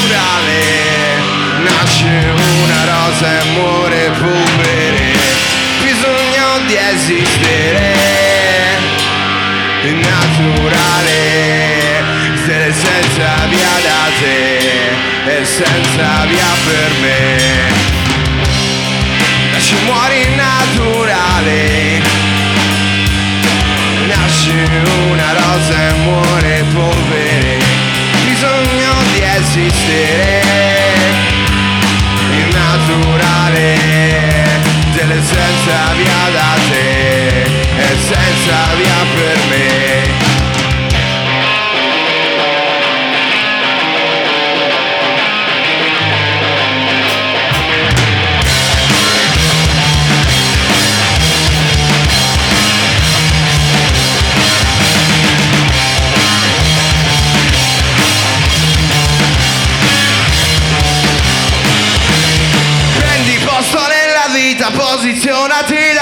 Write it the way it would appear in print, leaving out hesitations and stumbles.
naturale, nasce una rosa e muore polvere, bisogno di esistere, è naturale, se senza via da te e senza via per me, nasce muori naturale, nasce una rosa e muore polvere, bisogno di esistere, il naturale, senza via da te e senza via per me. Posizionati